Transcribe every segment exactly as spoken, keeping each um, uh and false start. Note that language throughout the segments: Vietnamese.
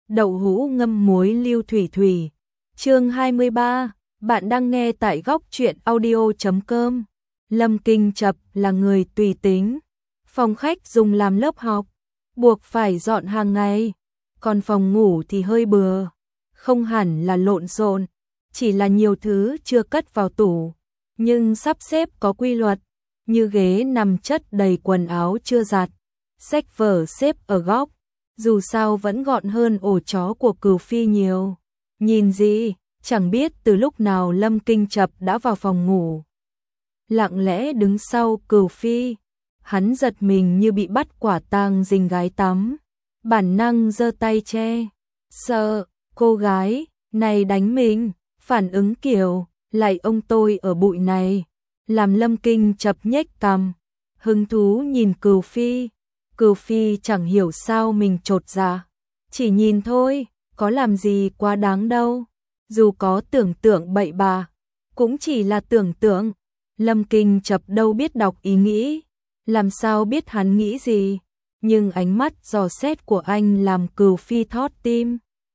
đậu hũ ngâm muối lưu thủy thủy. Chương hai mươi ba, bạn đang nghe tại góc truyện audio chấm com. Lâm Kinh Chập là người tùy tính, phòng khách dùng làm lớp học, buộc phải dọn hàng ngày, còn phòng ngủ thì hơi bừa, không hẳn là lộn xộn, chỉ là nhiều thứ chưa cất vào tủ, nhưng sắp xếp có quy luật, như ghế nằm chất đầy quần áo chưa giặt, sách vở xếp ở góc, dù sao vẫn gọn hơn ổ chó của Cửu Phi nhiều. Nhìn gì, chẳng biết từ lúc nào Lâm Kinh Chập đã vào phòng ngủ, lặng lẽ đứng sau Cửu Phi. Hắn giật mình như bị bắt quả tang rình gái tắm, bản năng giơ tay che, sợ cô gái này đánh mình, phản ứng kiểu lại ông tôi ở bụi này, làm Lâm Kinh Chập nhếch cằm, hứng thú nhìn Cửu Phi. Cửu Phi chẳng hiểu sao mình chột dạ, chỉ nhìn thôi, có làm gì quá đáng đâu, dù có tưởng tượng bậy bạ, cũng chỉ là tưởng tượng. Lâm Kinh Chập đâu biết đọc ý nghĩ, làm sao biết hắn nghĩ gì, nhưng ánh mắt dò xét của anh làm Cửu Phi thót tim.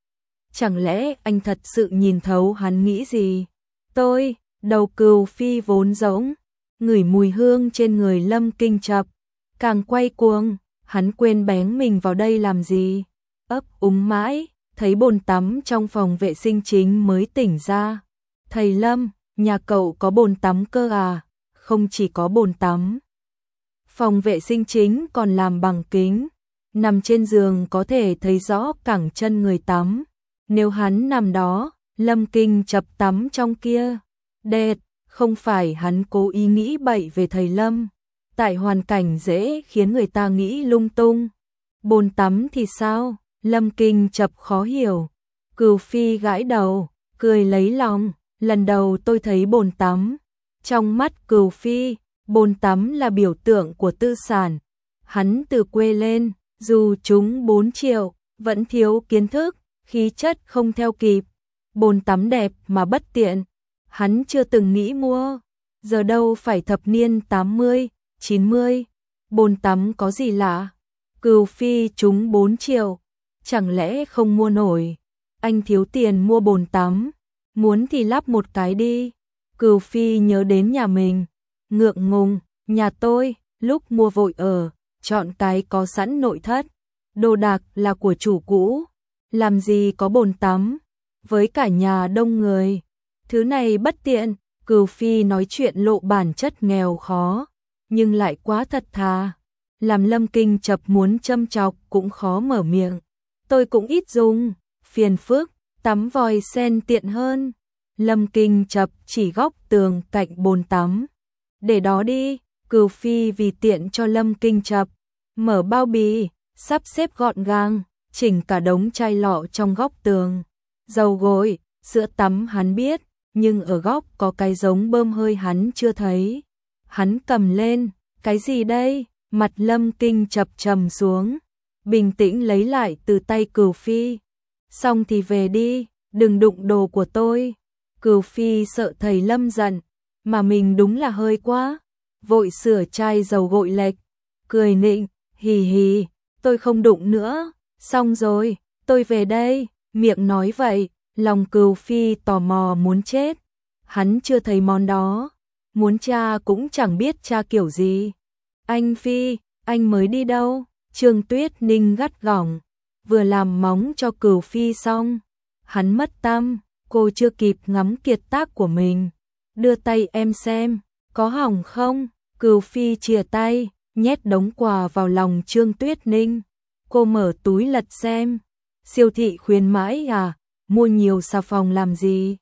Chẳng lẽ anh thật sự nhìn thấu hắn nghĩ gì? Tôi, đầu Cửu Phi vốn rỗng, ngửi mùi hương trên người Lâm Kinh Chập, càng quay cuồng, hắn quên bén mình vào đây làm gì, ấp úng mãi, thấy bồn tắm trong phòng vệ sinh chính mới tỉnh ra. Thầy Lâm, nhà cậu có bồn tắm cơ à? Không chỉ có bồn tắm, phòng vệ sinh chính còn làm bằng kính, nằm trên giường có thể thấy rõ cẳng chân người tắm. Nếu hắn nằm đó, Lâm Kinh Chập tắm trong kia. Đệt, không phải hắn cố ý nghĩ bậy về thầy Lâm, tại hoàn cảnh dễ khiến người ta nghĩ lung tung. Bồn tắm thì sao? Lâm Kinh Chập khó hiểu. Cửu Phi gãi đầu, cười lấy lòng, lần đầu tôi thấy bồn tắm. Trong mắt Cửu Phi, bồn tắm là biểu tượng của tư sản. Hắn từ quê lên, dù chúng bốn triệu, vẫn thiếu kiến thức, khí chất không theo kịp. Bồn tắm đẹp mà bất tiện, hắn chưa từng nghĩ mua. Giờ đâu phải thập niên tám mươi, chín mươi, bồn tắm có gì lạ. Cửu Phi chúng bốn triệu, chẳng lẽ không mua nổi? Anh thiếu tiền mua bồn tắm, muốn thì lắp một cái đi. Cửu Phi nhớ đến nhà mình, ngượng ngùng, nhà tôi, lúc mua vội ở, chọn cái có sẵn nội thất, đồ đạc là của chủ cũ, làm gì có bồn tắm, với cả nhà đông người, thứ này bất tiện. Cửu Phi nói chuyện lộ bản chất nghèo khó, nhưng lại quá thật thà, làm Lâm Kinh Chập muốn châm chọc cũng khó mở miệng. Tôi cũng ít dùng, phiền phức, tắm vòi sen tiện hơn. Lâm Kinh Chập chỉ góc tường cạnh bồn tắm. Để đó đi. Cửu Phi vì tiện cho Lâm Kinh Chập, mở bao bì, sắp xếp gọn gàng, chỉnh cả đống chai lọ trong góc tường. Dầu gội, sữa tắm hắn biết, nhưng ở góc có cái giống bơm hơi hắn chưa thấy. Hắn cầm lên, cái gì đây? Mặt Lâm Kinh Chập trầm xuống, bình tĩnh lấy lại từ tay Cửu Phi. Xong thì về đi, đừng đụng đồ của tôi. Cửu Phi sợ thầy Lâm giận, mà mình đúng là hơi quá, vội sửa chai dầu gội lệch, cười nịnh, hì hì, tôi không đụng nữa, xong rồi, tôi về đây. Miệng nói vậy, lòng Cửu Phi tò mò muốn chết. Hắn chưa thấy món đó, muốn tra cũng chẳng biết tra kiểu gì. Anh Phi, anh mới đi đâu? Trương Tuyết Ninh gắt gỏng, vừa làm móng cho Cửu Phi xong, hắn mất tăm, cô chưa kịp ngắm kiệt tác của mình, đưa tay em xem, có hỏng không? Cửu Phi chìa tay, nhét đống quà vào lòng Trương Tuyết Ninh. Cô mở túi lật xem, siêu thị khuyến mãi à, mua nhiều xà phòng làm gì?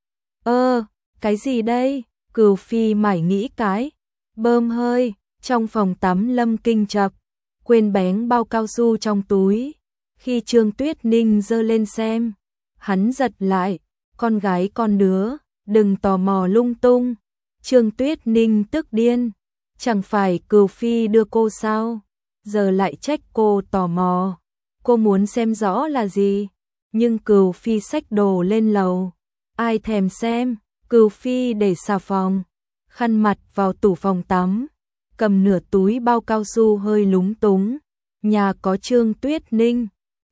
Ơ, cái gì đây? Cửu Phi mải nghĩ cái, bơm hơi. Trong phòng tắm Lâm Kinh Chập, quên bén bao cao su trong túi. Khi Trương Tuyết Ninh giơ lên xem, hắn giật lại, con gái con đứa, đừng tò mò lung tung. Trương Tuyết Ninh tức điên, chẳng phải Cửu Phi đưa cô sao? Giờ lại trách cô tò mò. Cô muốn xem rõ là gì? Nhưng Cửu Phi xách đồ lên lầu, ai thèm xem. Cửu Phi để xà phòng, khăn mặt vào tủ phòng tắm, cầm nửa túi bao cao su hơi lúng túng. Nhà có Trương Tuyết Ninh,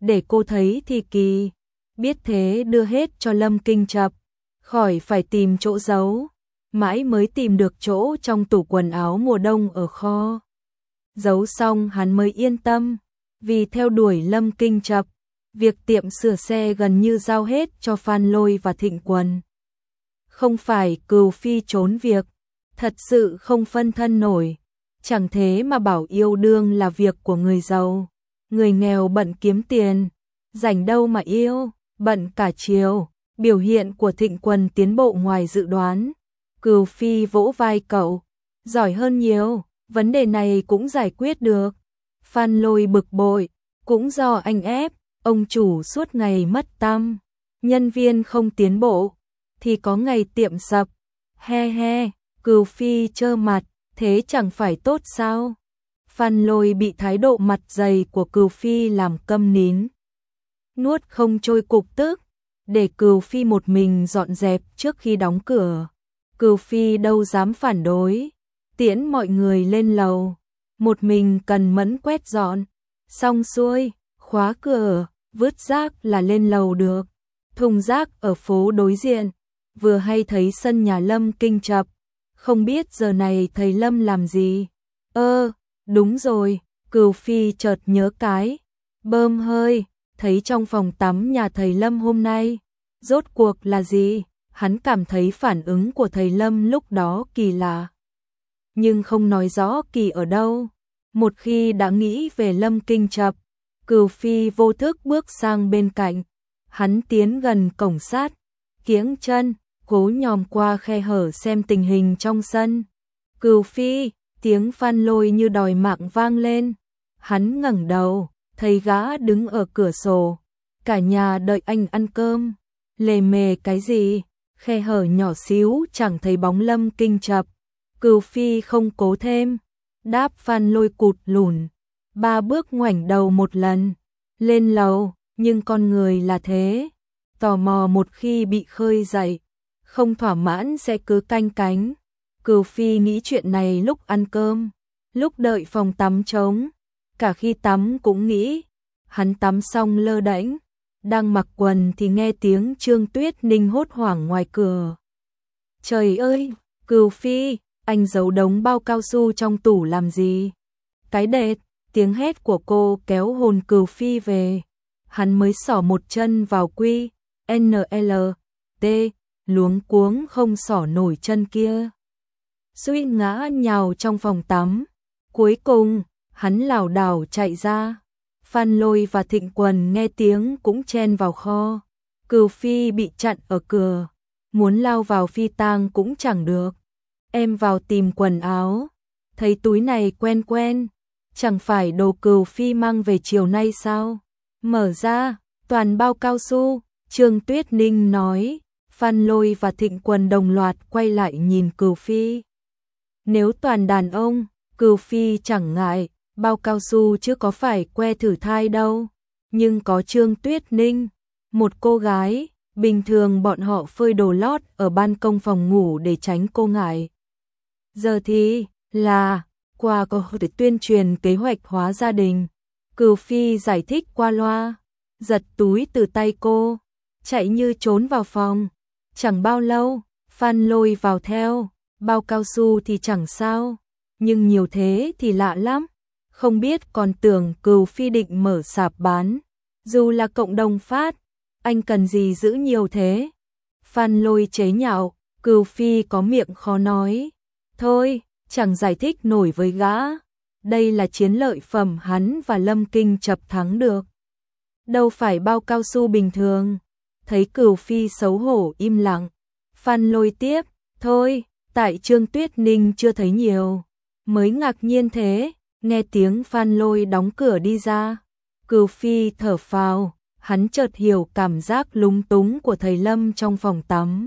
để cô thấy thì kỳ. Biết thế đưa hết cho Lâm Kinh Chập, khỏi phải tìm chỗ giấu, mãi mới tìm được chỗ trong tủ quần áo mùa đông ở kho. Giấu xong hắn mới yên tâm, vì theo đuổi Lâm Kinh Chập, việc tiệm sửa xe gần như giao hết cho Phan Lôi và Thịnh Quân. Không phải Cừu Phi trốn việc, thật sự không phân thân nổi, chẳng thế mà bảo yêu đương là việc của người giàu, người nghèo bận kiếm tiền, rảnh đâu mà yêu, bận cả chiều. Biểu hiện của Thịnh Quân tiến bộ ngoài dự đoán. Cừu Phi vỗ vai cậu, giỏi hơn nhiều, vấn đề này cũng giải quyết được. Phan Lôi bực bội, cũng do anh ép, ông chủ suốt ngày mất tâm, nhân viên không tiến bộ, thì có ngày tiệm sập. He he, Cừu Phi trơ mặt, thế chẳng phải tốt sao? Phan Lôi bị thái độ mặt dày của Cừu Phi làm câm nín, nuốt không trôi cục tức, để Cừu Phi một mình dọn dẹp trước khi đóng cửa. Cừu Phi đâu dám phản đối, tiễn mọi người lên lầu, một mình cần mẫn quét dọn, xong xuôi, khóa cửa, vứt rác là lên lầu được. Thùng rác ở phố đối diện, vừa hay thấy sân nhà Lâm Kinh Chập, không biết giờ này thầy Lâm làm gì. Ơ, đúng rồi, Cừu Phi chợt nhớ cái, bơm hơi, thấy trong phòng tắm nhà thầy Lâm hôm nay. Rốt cuộc là gì? Hắn cảm thấy phản ứng của thầy Lâm lúc đó kỳ lạ, nhưng không nói rõ kỳ ở đâu. Một khi đã nghĩ về Lâm Kinh Chập, Cừu Phi vô thức bước sang bên cạnh. Hắn tiến gần cổng sắt, kiễng chân, cố nhòm qua khe hở xem tình hình trong sân. Cừu Phi, tiếng Phan Lôi như đòi mạng vang lên. Hắn ngẩng đầu, thấy gã đứng ở cửa sổ. Cả nhà đợi anh ăn cơm. Lề mề cái gì? Khe hở nhỏ xíu chẳng thấy bóng Lâm Kinh Chập. Cừu Phi không cố thêm, đáp Phan Lôi cụt lùn, ba bước ngoảnh đầu một lần, lên lầu. Nhưng con người là thế, tò mò một khi bị khơi dậy, không thỏa mãn sẽ cứ canh cánh. Cừu Phi nghĩ chuyện này lúc ăn cơm, lúc đợi phòng tắm trống, cả khi tắm cũng nghĩ. Hắn tắm xong lơ đễnh, đang mặc quần thì nghe tiếng Trương Tuyết Ninh hốt hoảng ngoài cửa. Trời ơi, Cừu Phi, anh giấu đống bao cao su trong tủ làm gì? Cái đệt, tiếng hét của cô kéo hồn Cừu Phi về. Hắn mới xỏ một chân vào quy, en lờ, tê, luống cuống không xỏ nổi chân kia. Suy ngã nhào trong phòng tắm. Cuối cùng, hắn lảo đảo chạy ra. Phan Lôi và Thịnh Quân nghe tiếng cũng chen vào kho. Cừu Phi bị chặn ở cửa, muốn lao vào phi tang cũng chẳng được. Em vào tìm quần áo, thấy túi này quen quen, chẳng phải đồ Cừu Phi mang về chiều nay sao? Mở ra, toàn bao cao su, Trương Tuyết Ninh nói. Phan Lôi và Thịnh Quân đồng loạt quay lại nhìn Cừu Phi. Nếu toàn đàn ông, Cừu Phi chẳng ngại, bao cao su chứ có phải que thử thai đâu. Nhưng có Trương Tuyết Ninh, một cô gái, bình thường bọn họ phơi đồ lót ở ban công phòng ngủ để tránh cô ngại. Giờ thì là qua có thể tuyên truyền kế hoạch hóa gia đình. Cừu Phi giải thích qua loa, giật túi từ tay cô, chạy như trốn vào phòng. Chẳng bao lâu, Phan Lôi vào theo, bao cao su thì chẳng sao, nhưng nhiều thế thì lạ lắm. Không biết còn tưởng Cừu Phi định mở sạp bán. Dù là cộng đồng phát, anh cần gì giữ nhiều thế? Phan Lôi chế nhạo, Cừu Phi có miệng khó nói. Thôi, chẳng giải thích nổi với gã. Đây là chiến lợi phẩm hắn và Lâm Kinh Chập thắng được, đâu phải bao cao su bình thường. Thấy Cừu Phi xấu hổ im lặng, Phan Lôi tiếp, thôi, tại Trương Tuyết Ninh chưa thấy nhiều, mới ngạc nhiên thế. Nghe tiếng Phan Lôi đóng cửa đi ra, Cừu Phi thở phào, hắn chợt hiểu cảm giác lúng túng của thầy Lâm trong phòng tắm.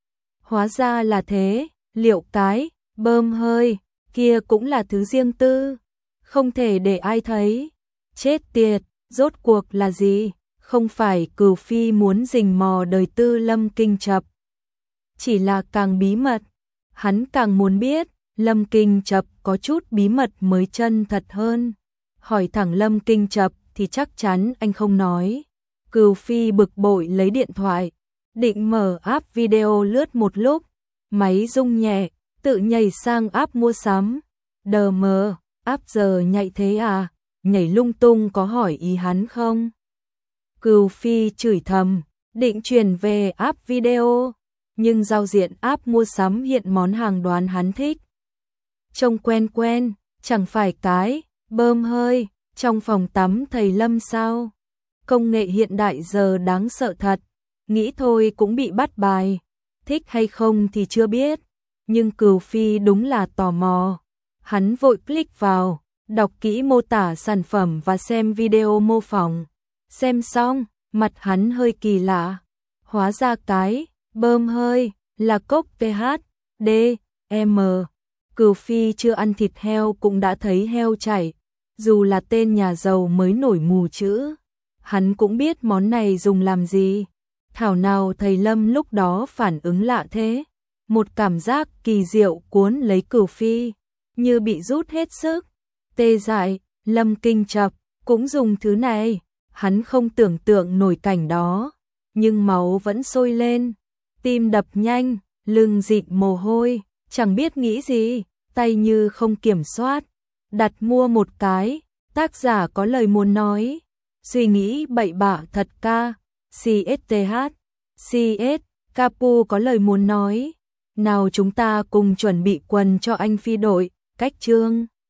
Hóa ra là thế, liệu cái bơm hơi kia cũng là thứ riêng tư, không thể để ai thấy. Chết tiệt, rốt cuộc là gì? Không phải Cừu Phi muốn rình mò đời tư Lâm Kinh Chập, chỉ là càng bí mật, hắn càng muốn biết. Lâm Kinh Chập có chút bí mật mới chân thật hơn. Hỏi thẳng Lâm Kinh Chập thì thì chắc chắn anh không nói. Cừu Phi bực bội lấy điện thoại, định mở app video lướt một lúc, máy rung nhẹ, tự nhảy sang app mua sắm. Đờ mờ, app giờ nhạy thế à, nhảy lung tung có hỏi ý hắn không? Cừu Phi chửi thầm, định chuyển về app video, nhưng giao diện app mua sắm hiện món hàng đoán hắn thích. Trông quen quen, chẳng phải cái bơm hơi trong phòng tắm thầy Lâm sao? Công nghệ hiện đại giờ đáng sợ thật, nghĩ thôi cũng bị bắt bài. Thích hay không thì chưa biết, nhưng Cừu Phi đúng là tò mò. Hắn vội click vào, đọc kỹ mô tả sản phẩm và xem video mô phỏng. Xem xong, mặt hắn hơi kỳ lạ. Hóa ra cái bơm hơi là cốc pH, D, M. Cừu Phi chưa ăn thịt heo cũng đã thấy heo chảy, dù là tên nhà giàu mới nổi mù chữ. Hắn cũng biết món này dùng làm gì. Thảo nào thầy Lâm lúc đó phản ứng lạ thế. Một cảm giác kỳ diệu cuốn lấy Cừu Phi, như bị rút hết sức. Tê dại, Lâm Kinh Chập cũng dùng thứ này. Hắn không tưởng tượng nổi cảnh đó, nhưng máu vẫn sôi lên, tim đập nhanh, lưng dịn mồ hôi, chẳng biết nghĩ gì, tay như không kiểm soát. Đặt mua một cái, tác giả có lời muốn nói. Suy nghĩ bậy bạ thật ca, xê ét tê hát, xê ét, Capu có lời muốn nói. Nào chúng ta cùng chuẩn bị quần cho anh Phi đội, cách chương.